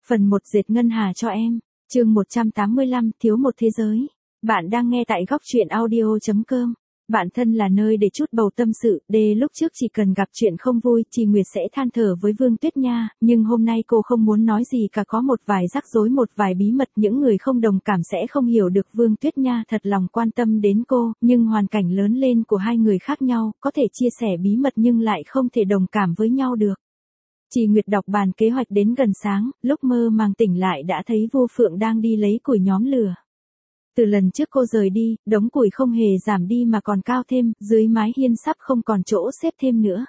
Phần 1 dệt ngân hà cho em. Chương 185 thiếu một thế giới. Bạn đang nghe tại góc truyện audio.com. Bạn thân là nơi để chút bầu tâm sự, lúc trước chỉ cần gặp chuyện không vui, chị Nguyệt sẽ than thở với Vương Tuyết Nha, nhưng hôm nay cô không muốn nói gì cả, có một vài rắc rối, một vài bí mật, những người không đồng cảm sẽ không hiểu được Vương Tuyết Nha thật lòng quan tâm đến cô, nhưng hoàn cảnh lớn lên của hai người khác nhau, có thể chia sẻ bí mật nhưng lại không thể đồng cảm với nhau được. Chị Nguyệt đọc bàn kế hoạch đến gần sáng, lúc mơ màng tỉnh lại đã thấy Vô Phượng đang đi lấy củi nhóm lửa. Từ lần trước cô rời đi, đống củi không hề giảm đi mà còn cao thêm, dưới mái hiên sắp không còn chỗ xếp thêm nữa.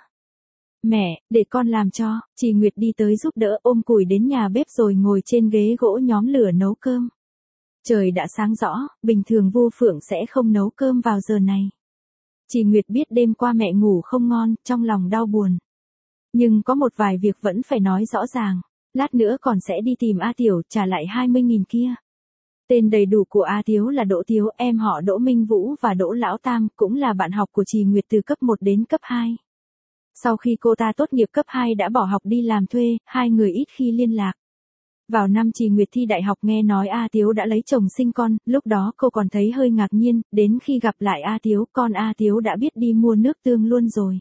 Mẹ, để con làm cho, chị Nguyệt đi tới giúp đỡ, ôm củi đến nhà bếp rồi ngồi trên ghế gỗ nhóm lửa nấu cơm. Trời đã sáng rõ, bình thường Vô Phượng sẽ không nấu cơm vào giờ này. Chị Nguyệt biết đêm qua mẹ ngủ không ngon, trong lòng đau buồn. Nhưng có một vài việc vẫn phải nói rõ ràng, lát nữa còn sẽ đi tìm A Tiểu trả lại 20.000 kia. Tên đầy đủ của A Tiếu là Đỗ Tiếu, em họ Đỗ Minh Vũ và Đỗ Lão Tam, cũng là bạn học của chị Nguyệt từ cấp 1 đến cấp 2. Sau khi cô ta tốt nghiệp cấp 2 đã bỏ học đi làm thuê, hai người ít khi liên lạc. Vào năm chị Nguyệt thi đại học nghe nói A Tiếu đã lấy chồng sinh con, lúc đó cô còn thấy hơi ngạc nhiên, đến khi gặp lại A Tiếu, con A Tiếu đã biết đi mua nước tương luôn rồi.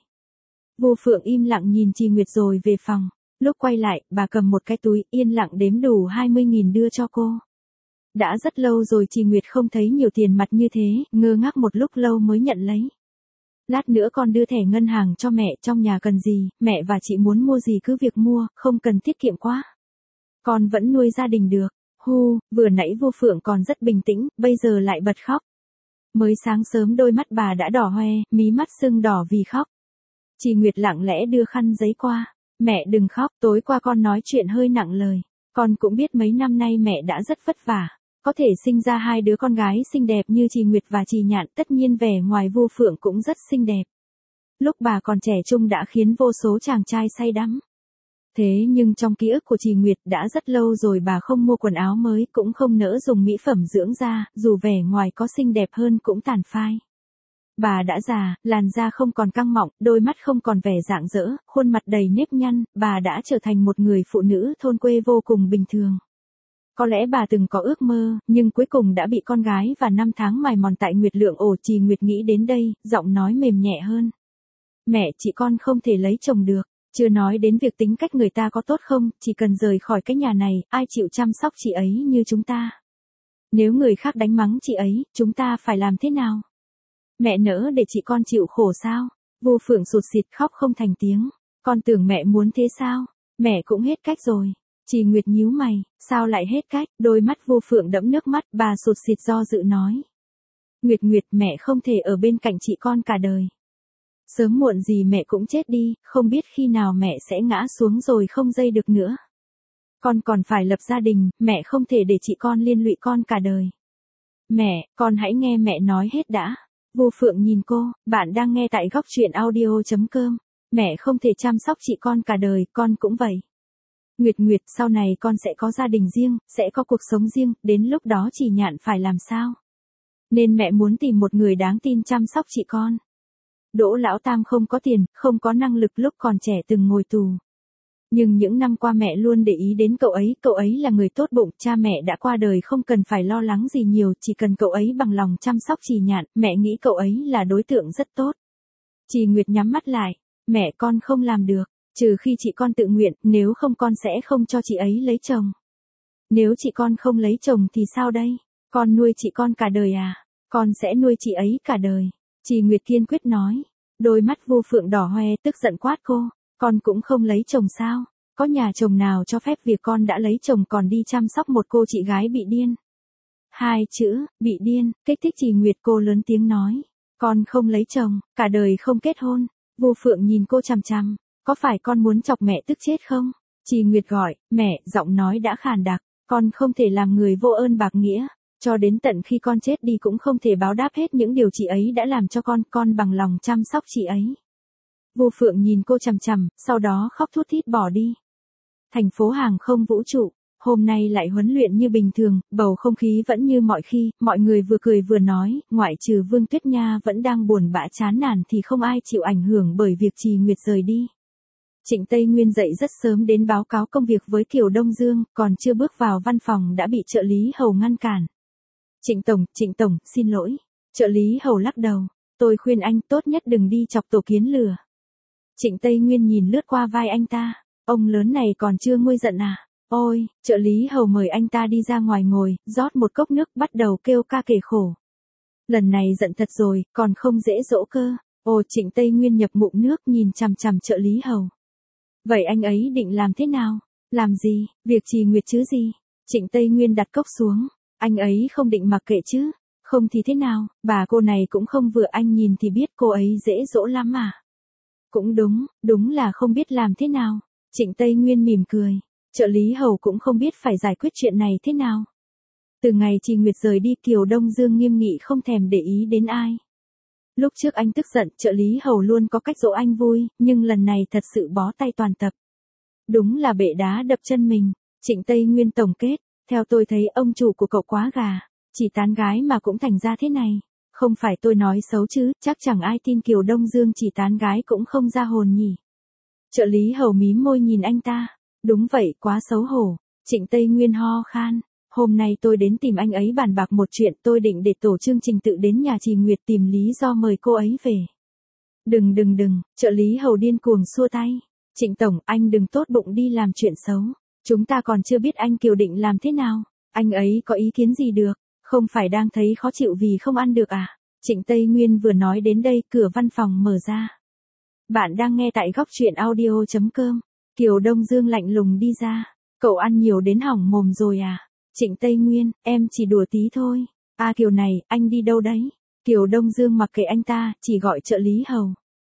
Vô Phượng im lặng nhìn chị Nguyệt rồi về phòng. Lúc quay lại, bà cầm một cái túi, yên lặng đếm đủ 20.000 đưa cho cô. Đã rất lâu rồi chị Nguyệt không thấy nhiều tiền mặt như thế, ngơ ngác một lúc lâu mới nhận lấy. Lát nữa con đưa thẻ ngân hàng cho mẹ, trong nhà cần gì, mẹ và chị muốn mua gì cứ việc mua, không cần tiết kiệm quá. Con vẫn nuôi gia đình được. Vừa nãy Vô Phượng còn rất bình tĩnh, bây giờ lại bật khóc. Mới sáng sớm đôi mắt bà đã đỏ hoe, mí mắt sưng đỏ vì khóc. Chị Nguyệt lặng lẽ đưa khăn giấy qua. Mẹ đừng khóc, tối qua con nói chuyện hơi nặng lời. Con cũng biết mấy năm nay mẹ đã rất vất vả. Có thể sinh ra hai đứa con gái xinh đẹp như chị Nguyệt và chị Nhạn, tất nhiên vẻ ngoài Vô Phượng cũng rất xinh đẹp. Lúc bà còn trẻ trung đã khiến vô số chàng trai say đắm. Thế nhưng trong ký ức của chị Nguyệt đã rất lâu rồi bà không mua quần áo mới, cũng không nỡ dùng mỹ phẩm dưỡng da, dù vẻ ngoài có xinh đẹp hơn cũng tàn phai. Bà đã già, làn da không còn căng mọng, đôi mắt không còn vẻ rạng rỡ, khuôn mặt đầy nếp nhăn, bà đã trở thành một người phụ nữ thôn quê vô cùng bình thường. Có lẽ bà từng có ước mơ, nhưng cuối cùng đã bị con gái và năm tháng mài mòn tại Nguyệt Lượng ổ. Chị Nguyệt nghĩ đến đây, giọng nói mềm nhẹ hơn. Mẹ, chị con không thể lấy chồng được, chưa nói đến việc tính cách người ta có tốt không, chỉ cần rời khỏi cái nhà này, ai chịu chăm sóc chị ấy như chúng ta. Nếu người khác đánh mắng chị ấy, chúng ta phải làm thế nào? Mẹ nỡ để chị con chịu khổ sao? Vô Phượng sụt sịt khóc không thành tiếng. Con tưởng mẹ muốn thế sao? Mẹ cũng hết cách rồi. Chị Nguyệt nhíu mày, sao lại hết cách? Đôi mắt Vô Phượng đẫm nước mắt, bà sụt sịt do dự nói. Nguyệt, mẹ không thể ở bên cạnh chị con cả đời. Sớm muộn gì mẹ cũng chết đi, không biết khi nào mẹ sẽ ngã xuống rồi không dây được nữa. Con còn phải lập gia đình, mẹ không thể để chị con liên lụy con cả đời. Mẹ, con hãy nghe mẹ nói hết đã. Vô Phượng nhìn cô, bạn đang nghe tại góc truyện audio.com. Mẹ không thể chăm sóc chị con cả đời, con cũng vậy. Nguyệt, sau này con sẽ có gia đình riêng, sẽ có cuộc sống riêng, đến lúc đó chị Nhạn phải làm sao? Nên mẹ muốn tìm một người đáng tin chăm sóc chị con. Đỗ Lão Tam không có tiền, không có năng lực, lúc còn trẻ từng ngồi tù. Nhưng những năm qua mẹ luôn để ý đến cậu ấy là người tốt bụng, cha mẹ đã qua đời không cần phải lo lắng gì nhiều, chỉ cần cậu ấy bằng lòng chăm sóc chị Nhạn, mẹ nghĩ cậu ấy là đối tượng rất tốt. Chị Nguyệt nhắm mắt lại, mẹ con không làm được, trừ khi chị con tự nguyện, nếu không con sẽ không cho chị ấy lấy chồng. Nếu chị con không lấy chồng thì sao đây? Con nuôi chị con cả đời à? Con sẽ nuôi chị ấy cả đời. Chị Nguyệt kiên quyết nói. Đôi mắt Vô Phượng đỏ hoe, tức giận quát cô. Con cũng không lấy chồng sao? Có nhà chồng nào cho phép việc con đã lấy chồng còn đi chăm sóc một cô chị gái bị điên? Hai chữ, bị điên, kích thích chị Nguyệt, cô lớn tiếng nói. Con không lấy chồng, cả đời không kết hôn. Vô Phượng nhìn cô chằm chằm. Có phải con muốn chọc mẹ tức chết không? Chị Nguyệt gọi, mẹ, giọng nói đã khàn đặc. Con không thể làm người vô ơn bạc nghĩa. Cho đến tận khi con chết đi cũng không thể báo đáp hết những điều chị ấy đã làm cho con bằng lòng chăm sóc chị ấy. Vô Phượng nhìn cô chằm chằm, sau đó khóc thút thít bỏ đi. Thành phố hàng không vũ trụ, hôm nay lại huấn luyện như bình thường, bầu không khí vẫn như mọi khi, mọi người vừa cười vừa nói, ngoại trừ Vương Tuyết Nha vẫn đang buồn bã chán nản thì không ai chịu ảnh hưởng bởi việc chị Nguyệt rời đi. Trịnh Tây Nguyên dậy rất sớm đến báo cáo công việc với Kiều Đông Dương, còn chưa bước vào văn phòng đã bị trợ lý hầu ngăn cản. Trịnh Tổng, xin lỗi. Trợ lý hầu lắc đầu. Tôi khuyên anh tốt nhất đừng đi chọc tổ kiến lửa. Trịnh Tây Nguyên nhìn lướt qua vai anh ta. Ông lớn này còn chưa nguôi giận à? Ôi, trợ lý hầu mời anh ta đi ra ngoài ngồi, rót một cốc nước bắt đầu kêu ca kể khổ. Lần này giận thật rồi, còn không dễ dỗ cơ. Ồ, Trịnh Tây Nguyên nhập ngụm nước nhìn chằm chằm trợ lý hầu. Vậy anh ấy định làm thế nào? Làm gì? Việc Trì Nguyệt chứ gì? Trịnh Tây Nguyên đặt cốc xuống. Anh ấy không định mặc kệ chứ? Không thì thế nào? Bà cô này cũng không vừa, anh nhìn thì biết cô ấy dễ dỗ lắm mà. Cũng đúng là không biết làm thế nào. Trịnh Tây Nguyên mỉm cười. Trợ lý hầu cũng không biết phải giải quyết chuyện này thế nào. Từ ngày Trì Nguyệt rời đi, Kiều Đông Dương nghiêm nghị không thèm để ý đến ai. Lúc trước anh tức giận, trợ lý hầu luôn có cách dỗ anh vui, nhưng lần này thật sự bó tay toàn tập. Đúng là bệ đá đập chân mình. Trịnh Tây Nguyên tổng kết, theo tôi thấy ông chủ của cậu quá gà, chỉ tán gái mà cũng thành ra thế này. Không phải tôi nói xấu chứ, chắc chẳng ai tin Kiều Đông Dương chỉ tán gái cũng không ra hồn nhỉ. Trợ lý hầu mím môi nhìn anh ta. Đúng vậy, quá xấu hổ. Trịnh Tây Nguyên ho khan. Hôm nay tôi đến tìm anh ấy bàn bạc một chuyện, tôi định để tổ chương trình tự đến nhà Trì Nguyệt tìm lý do mời cô ấy về. Đừng, trợ lý hầu điên cuồng xua tay. Trịnh Tổng, anh đừng tốt bụng đi làm chuyện xấu. Chúng ta còn chưa biết anh Kiều định làm thế nào. Anh ấy có ý kiến gì được, không phải đang thấy khó chịu vì không ăn được à? Trịnh Tây Nguyên vừa nói đến đây, cửa văn phòng mở ra. Bạn đang nghe tại góc truyện audio.com. Kiều Đông Dương lạnh lùng đi ra. Cậu ăn nhiều đến hỏng mồm rồi à? Trịnh Tây Nguyên, em chỉ đùa tí thôi. À Kiều này, anh đi đâu đấy? Kiều Đông Dương mặc kệ anh ta, chỉ gọi trợ lý hầu.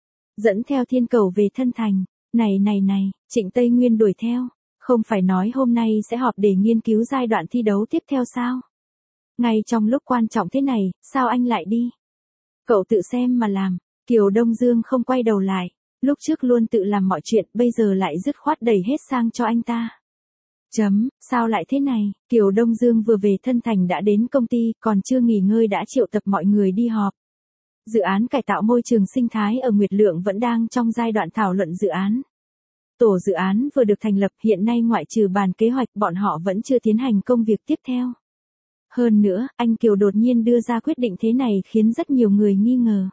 Dẫn theo Thiên Cầu về Thân Thành. Này, Trịnh Tây Nguyên đuổi theo. Không phải nói hôm nay sẽ họp để nghiên cứu giai đoạn thi đấu tiếp theo sao? Ngay trong lúc quan trọng thế này, sao anh lại đi? Cậu tự xem mà làm. Kiều Đông Dương không quay đầu lại. Lúc trước luôn tự làm mọi chuyện, bây giờ lại dứt khoát đẩy hết sang cho anh ta. Sao lại thế này? Kiều Đông Dương vừa về Thân Thành đã đến công ty, còn chưa nghỉ ngơi đã triệu tập mọi người đi họp. Dự án cải tạo môi trường sinh thái ở Nguyệt Lượng vẫn đang trong giai đoạn thảo luận dự án. Tổ dự án vừa được thành lập, hiện nay ngoại trừ bàn kế hoạch, bọn họ vẫn chưa tiến hành công việc tiếp theo. Hơn nữa, anh Kiều đột nhiên đưa ra quyết định thế này khiến rất nhiều người nghi ngờ.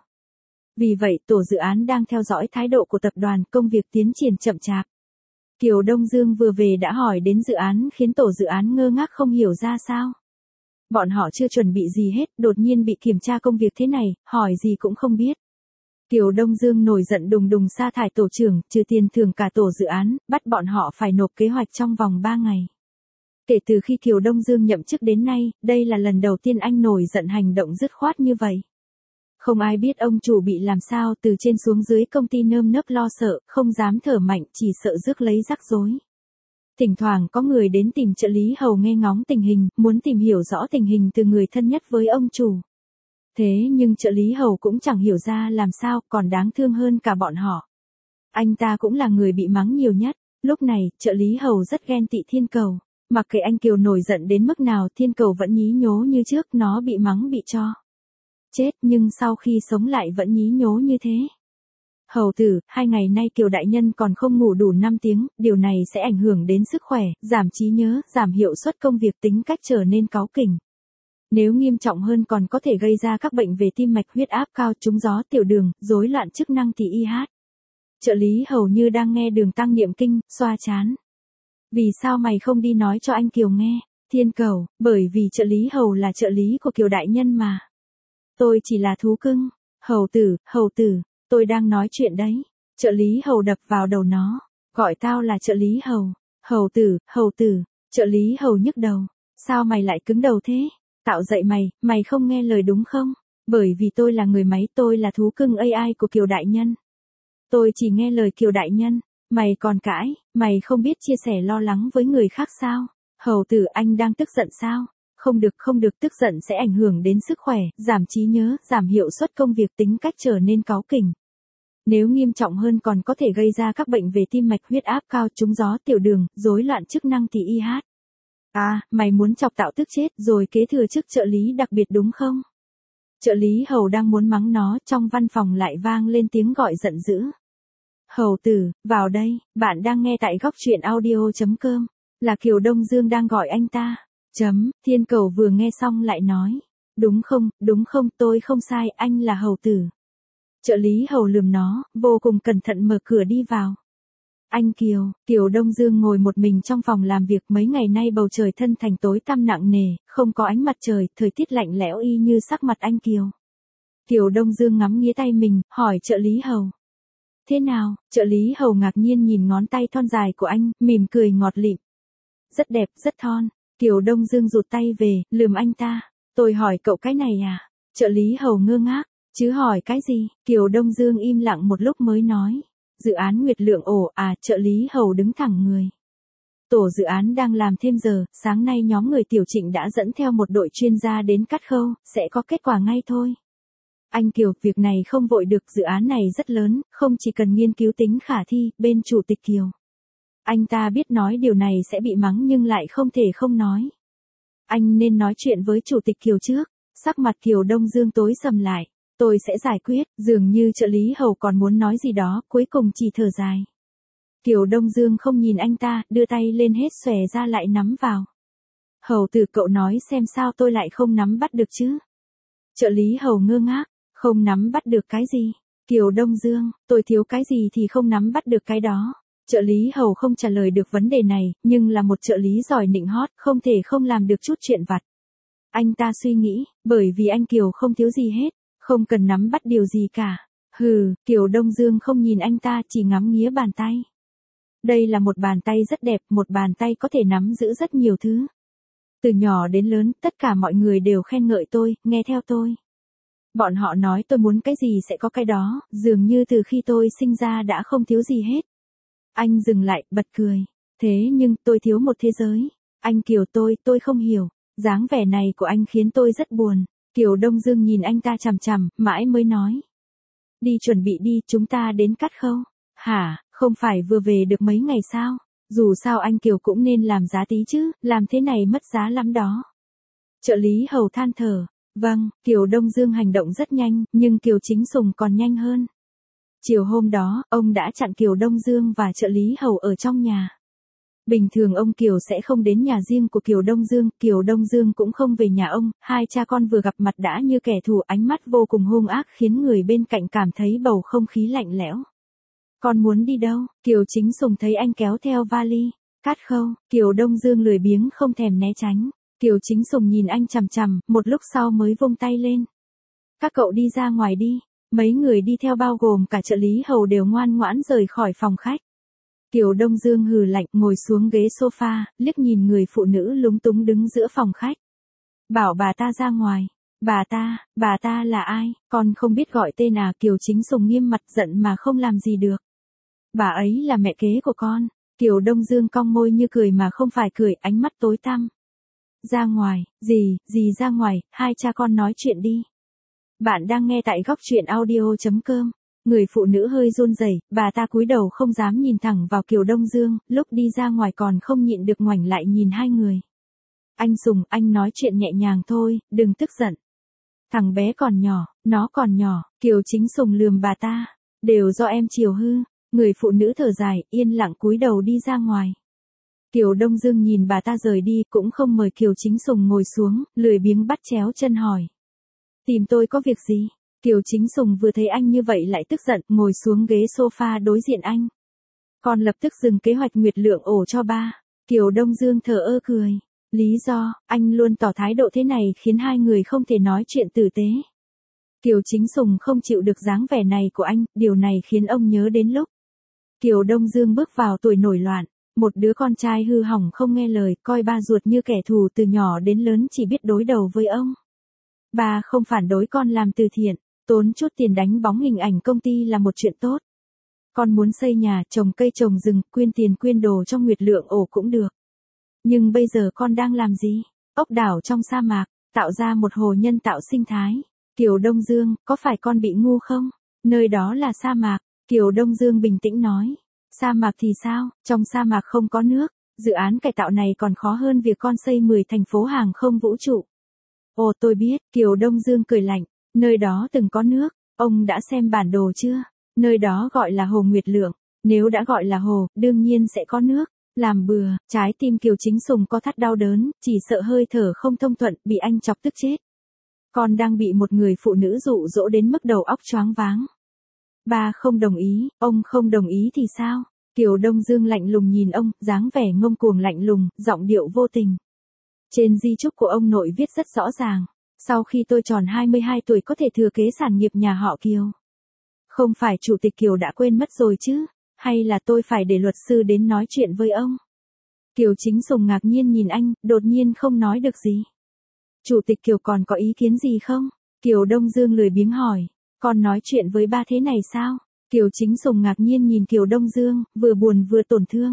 Vì vậy, tổ dự án đang theo dõi thái độ của tập đoàn, công việc tiến triển chậm chạp. Kiều Đông Dương vừa về đã hỏi đến dự án khiến tổ dự án ngơ ngác không hiểu ra sao. Bọn họ chưa chuẩn bị gì hết, đột nhiên bị kiểm tra công việc thế này, hỏi gì cũng không biết. Kiều Đông Dương nổi giận đùng sa thải tổ trưởng, trừ tiền thưởng cả tổ dự án, bắt bọn họ phải nộp kế hoạch trong vòng 3 ngày. Kể từ khi Kiều Đông Dương nhậm chức đến nay, đây là lần đầu tiên anh nổi giận hành động dứt khoát như vậy. Không ai biết ông chủ bị làm sao, từ trên xuống dưới công ty nơm nớp lo sợ, không dám thở mạnh, chỉ sợ rước lấy rắc rối. Thỉnh thoảng có người đến tìm trợ lý hầu nghe ngóng tình hình, muốn tìm hiểu rõ tình hình từ người thân nhất với ông chủ. Thế nhưng trợ lý hầu cũng chẳng hiểu ra làm sao, còn đáng thương hơn cả bọn họ. Anh ta cũng là người bị mắng nhiều nhất. Lúc này, trợ lý hầu rất ghen tị Thiên Cầu. Mặc kệ anh Kiều nổi giận đến mức nào, Thiên Cầu vẫn nhí nhố như trước, nó bị mắng bị cho chết, nhưng sau khi sống lại vẫn nhí nhố như thế. Hầu tử, 2 ngày nay Kiều đại nhân còn không ngủ đủ 5 tiếng, điều này sẽ ảnh hưởng đến sức khỏe, giảm trí nhớ, giảm hiệu suất công việc, tính cách trở nên cáu kỉnh. Nếu nghiêm trọng hơn còn có thể gây ra các bệnh về tim mạch, huyết áp cao, trúng gió, tiểu đường, rối loạn chức năng thì IH. Trợ lý hầu như đang nghe Đường Tăng niệm kinh, xoa chán. Vì sao mày không đi nói cho anh Kiều nghe? Thiên Cầu, bởi vì trợ lý hầu là trợ lý của Kiều đại nhân mà. Tôi chỉ là thú cưng. Hầu tử, tôi đang nói chuyện đấy. Trợ lý hầu đập vào đầu nó. Gọi tao là trợ lý hầu. Hầu tử, trợ lý hầu nhức đầu. Sao mày lại cứng đầu thế? Tạo dậy mày không nghe lời đúng không? Bởi vì tôi là người máy, tôi là thú cưng AI của Kiều đại nhân. Tôi chỉ nghe lời Kiều đại nhân. Mày còn cãi, mày không biết chia sẻ lo lắng với người khác sao? Hầu tử, anh đang tức giận sao? Không được, tức giận sẽ ảnh hưởng đến sức khỏe, giảm trí nhớ, giảm hiệu suất công việc, tính cách trở nên cáu kỉnh. Nếu nghiêm trọng hơn còn có thể gây ra các bệnh về tim mạch, huyết áp cao, trúng gió, tiểu đường, rối loạn chức năng thì IH. À, mày muốn chọc tạo tức chết rồi kế thừa chức trợ lý đặc biệt đúng không? Trợ lý hầu đang muốn mắng nó, trong văn phòng lại vang lên tiếng gọi giận dữ. Hầu tử, vào đây, bạn đang nghe tại góc truyện audio.com. Là Kiều Đông Dương đang gọi anh ta. Thiên Cầu vừa nghe xong lại nói. Đúng không, tôi không sai, anh là hầu tử. Trợ lý hầu lườm nó, vô cùng cẩn thận mở cửa đi vào. Anh Kiều Đông Dương ngồi một mình trong phòng làm việc, mấy ngày nay bầu trời thân thành tối tăm nặng nề, không có ánh mặt trời, thời tiết lạnh lẽo y như sắc mặt anh Kiều. Kiều Đông Dương ngắm nghía tay mình, hỏi trợ lý hầu. Thế nào? Trợ lý hầu ngạc nhiên nhìn ngón tay thon dài của anh, mỉm cười ngọt lịm. Rất đẹp, rất thon. Kiều Đông Dương rụt tay về, lườm anh ta. Tôi hỏi cậu cái này à? Trợ lý hầu ngơ ngác. Chứ hỏi cái gì? Kiều Đông Dương im lặng một lúc mới nói. Dự án Nguyệt Lượng ổ à? Trợ lý hầu đứng thẳng người. Tổ dự án đang làm thêm giờ, sáng nay nhóm người Tiểu Trịnh đã dẫn theo một đội chuyên gia đến cắt khâu, sẽ có kết quả ngay thôi. Anh Kiều, việc này không vội được, dự án này rất lớn, không chỉ cần nghiên cứu tính khả thi, bên chủ tịch Kiều. Anh ta biết nói điều này sẽ bị mắng nhưng lại không thể không nói. Anh nên nói chuyện với chủ tịch Kiều trước. Sắc mặt Kiều Đông Dương tối sầm lại. Tôi sẽ giải quyết, dường như trợ lý hầu còn muốn nói gì đó, cuối cùng chỉ thở dài. Kiều Đông Dương không nhìn anh ta, đưa tay lên hết xòe ra lại nắm vào. Hầu tử, cậu nói xem sao tôi lại không nắm bắt được chứ? Trợ lý hầu ngơ ngác. Không nắm bắt được cái gì? Kiều Đông Dương, tôi thiếu cái gì thì không nắm bắt được cái đó. Trợ lý hầu không trả lời được vấn đề này, nhưng là một trợ lý giỏi nịnh hót, không thể không làm được chút chuyện vặt. Anh ta suy nghĩ, bởi vì anh Kiều không thiếu gì hết, không cần nắm bắt điều gì cả. Kiều Đông Dương không nhìn anh ta, chỉ ngắm nghía bàn tay. Đây là một bàn tay rất đẹp, một bàn tay có thể nắm giữ rất nhiều thứ. Từ nhỏ đến lớn, tất cả mọi người đều khen ngợi tôi, nghe theo tôi. Bọn họ nói tôi muốn cái gì sẽ có cái đó, dường như từ khi tôi sinh ra đã không thiếu gì hết. Anh dừng lại, bật cười. Thế nhưng, tôi thiếu một thế giới. Anh Kiều, tôi không hiểu. Dáng vẻ này của anh khiến tôi rất buồn. Kiều Đông Dương nhìn anh ta chằm chằm, mãi mới nói. Đi chuẩn bị đi, chúng ta đến cắt khâu. Hả, không phải vừa về được mấy ngày sao? Dù sao anh Kiều cũng nên làm giá tí chứ, làm thế này mất giá lắm đó. Trợ lý hầu than thở. Vâng, Kiều Đông Dương hành động rất nhanh, nhưng Kiều Chính Sùng còn nhanh hơn. Chiều hôm đó, ông đã chặn Kiều Đông Dương và trợ lý hầu ở trong nhà. Bình thường ông Kiều sẽ không đến nhà riêng của Kiều Đông Dương cũng không về nhà ông, hai cha con vừa gặp mặt đã như kẻ thù, ánh mắt vô cùng hung ác khiến người bên cạnh cảm thấy bầu không khí lạnh lẽo. Con muốn đi đâu? Kiều Chính Sùng thấy anh kéo theo vali. Cắt khâu, Kiều Đông Dương lười biếng không thèm né tránh. Kiều Chính Sùng nhìn anh chằm chằm, một lúc sau mới vung tay lên. Các cậu đi ra ngoài đi. Mấy người đi theo bao gồm cả trợ lý hầu đều ngoan ngoãn rời khỏi phòng khách. Kiều Đông Dương hừ lạnh, ngồi xuống ghế sofa, liếc nhìn người phụ nữ lúng túng đứng giữa phòng khách. Bảo bà ta ra ngoài. Bà ta là ai? Con không biết gọi tên à? Kiều Chính Sùng nghiêm mặt giận mà không làm gì được. Bà ấy là mẹ kế của con. Kiều Đông Dương cong môi như cười mà không phải cười, ánh mắt tối tăm. Ra ngoài, gì ra ngoài, hai cha con nói chuyện đi. Bạn đang nghe tại góc truyện audio.com. Người phụ nữ hơi run rẩy, bà ta cúi đầu không dám nhìn thẳng vào Kiều Đông Dương, lúc đi ra ngoài còn không nhịn được ngoảnh lại nhìn hai người. Anh Sùng, anh nói chuyện nhẹ nhàng thôi, đừng tức giận. Thằng bé còn nhỏ, nó còn nhỏ, Kiều Chính Sùng lườm bà ta. Đều do em chiều hư. Người phụ nữ thở dài, yên lặng cúi đầu đi ra ngoài. Kiều Đông Dương nhìn bà ta rời đi, cũng không mời Kiều Chính Sùng ngồi xuống, lười biếng bắt chéo chân hỏi. Tìm tôi có việc gì? Kiều Chính Sùng vừa thấy anh như vậy lại tức giận, ngồi xuống ghế sofa đối diện anh. Con lập tức dừng kế hoạch Nguyệt Lượng ổ cho ba. Kiều Đông Dương thở ơ cười. Lý do, anh luôn tỏ thái độ thế này khiến hai người không thể nói chuyện tử tế. Kiều Chính Sùng không chịu được dáng vẻ này của anh, điều này khiến ông nhớ đến lúc Kiều Đông Dương bước vào tuổi nổi loạn. Một đứa con trai hư hỏng không nghe lời, coi ba ruột như kẻ thù, từ nhỏ đến lớn chỉ biết đối đầu với ông. Ba không phản đối con làm từ thiện, tốn chút tiền đánh bóng hình ảnh công ty là một chuyện tốt. Con muốn xây nhà, trồng cây trồng rừng, quyên tiền quyên đồ trong Nguyệt Lượng ổ cũng được. Nhưng bây giờ con đang làm gì? Ốc đảo trong sa mạc, tạo ra một hồ nhân tạo sinh thái. Kiều Đông Dương, có phải con bị ngu không? Nơi đó là sa mạc. Kiều Đông Dương bình tĩnh nói. Sa mạc thì sao? Trong sa mạc không có nước. Dự án cải tạo này còn khó hơn việc con xây 10 thành phố hàng không vũ trụ. Ồ, tôi biết. Kiều Đông Dương cười lạnh. Nơi đó từng có nước. Ông đã xem bản đồ chưa? Nơi đó gọi là Hồ Nguyệt Lượng. Nếu đã gọi là hồ, đương nhiên sẽ có nước. Làm bừa, trái tim Kiều Chính Sùng co thắt đau đớn, chỉ sợ hơi thở không thông thuận, bị anh chọc tức chết. Con đang bị một người phụ nữ dụ dỗ đến mức đầu óc choáng váng. Ba không đồng ý, ông không đồng ý thì sao? Kiều Đông Dương lạnh lùng nhìn ông, dáng vẻ ngông cuồng lạnh lùng, giọng điệu vô tình. Trên di chúc của ông nội viết rất rõ ràng, sau khi tôi tròn 22 tuổi có thể thừa kế sản nghiệp nhà họ Kiều. Không phải chủ tịch Kiều đã quên mất rồi chứ, hay là tôi phải để luật sư đến nói chuyện với ông? Kiều Chính Sùng ngạc nhiên nhìn anh, đột nhiên không nói được gì. Chủ tịch Kiều còn có ý kiến gì không? Kiều Đông Dương lười biếng hỏi, con nói chuyện với ba thế này sao? Kiều Chính Sùng ngạc nhiên nhìn Kiều Đông Dương, vừa buồn vừa tổn thương.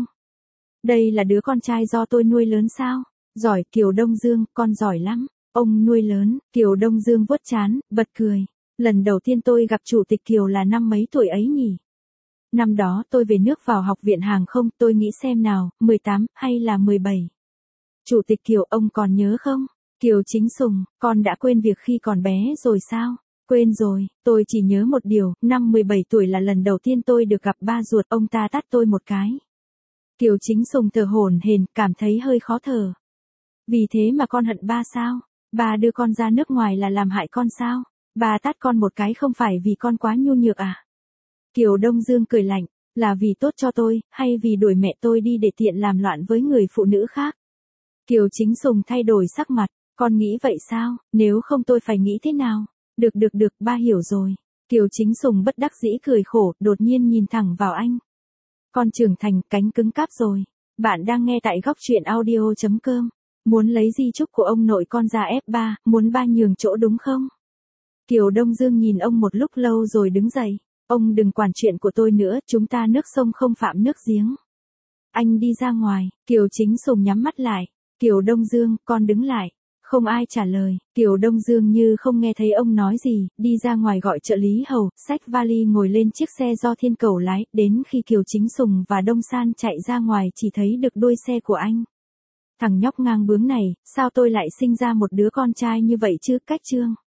Đây là đứa con trai do tôi nuôi lớn sao? Giỏi, Kiều Đông Dương, con giỏi lắm. Ông nuôi lớn, Kiều Đông Dương vuốt trán, bật cười. Lần đầu tiên tôi gặp chủ tịch Kiều là năm mấy tuổi ấy nhỉ? Năm đó tôi về nước vào học viện hàng không, tôi nghĩ xem nào, 18, hay là 17. Chủ tịch Kiều ông còn nhớ không? Kiều Chính Sùng, con đã quên việc khi còn bé rồi sao? Quên rồi, tôi chỉ nhớ một điều, năm 17 tuổi là lần đầu tiên tôi được gặp ba ruột, ông ta tát tôi một cái. Kiều Chính Sùng thở hổn hển, cảm thấy hơi khó thở. Vì thế mà con hận ba sao? Ba đưa con ra nước ngoài là làm hại con sao? Ba tát con một cái không phải vì con quá nhu nhược à? Kiều Đông Dương cười lạnh, là vì tốt cho tôi, hay vì đuổi mẹ tôi đi để tiện làm loạn với người phụ nữ khác? Kiều Chính Sùng thay đổi sắc mặt, con nghĩ vậy sao, nếu không tôi phải nghĩ thế nào? Được, ba hiểu rồi. Kiều Chính Sùng bất đắc dĩ cười khổ, đột nhiên nhìn thẳng vào anh. Con trưởng thành, cánh cứng cáp rồi. Bạn đang nghe tại góc truyện audio.com. Muốn lấy di chúc của ông nội con ra F3, muốn ba nhường chỗ đúng không? Kiều Đông Dương nhìn ông một lúc lâu rồi đứng dậy. Ông đừng quản chuyện của tôi nữa, chúng ta nước sông không phạm nước giếng. Anh đi ra ngoài, Kiều Chính Sùng nhắm mắt lại. Kiều Đông Dương, con đứng lại. Không ai trả lời, Kiều Đông Dương như không nghe thấy ông nói gì, đi ra ngoài gọi trợ lý hầu, xách vali ngồi lên chiếc xe do Thiên Cẩu lái, đến khi Kiều Chính Sùng và Đông San chạy ra ngoài chỉ thấy được đuôi xe của anh. Thằng nhóc ngang bướng này, sao tôi lại sinh ra một đứa con trai như vậy chứ, Cách Trương.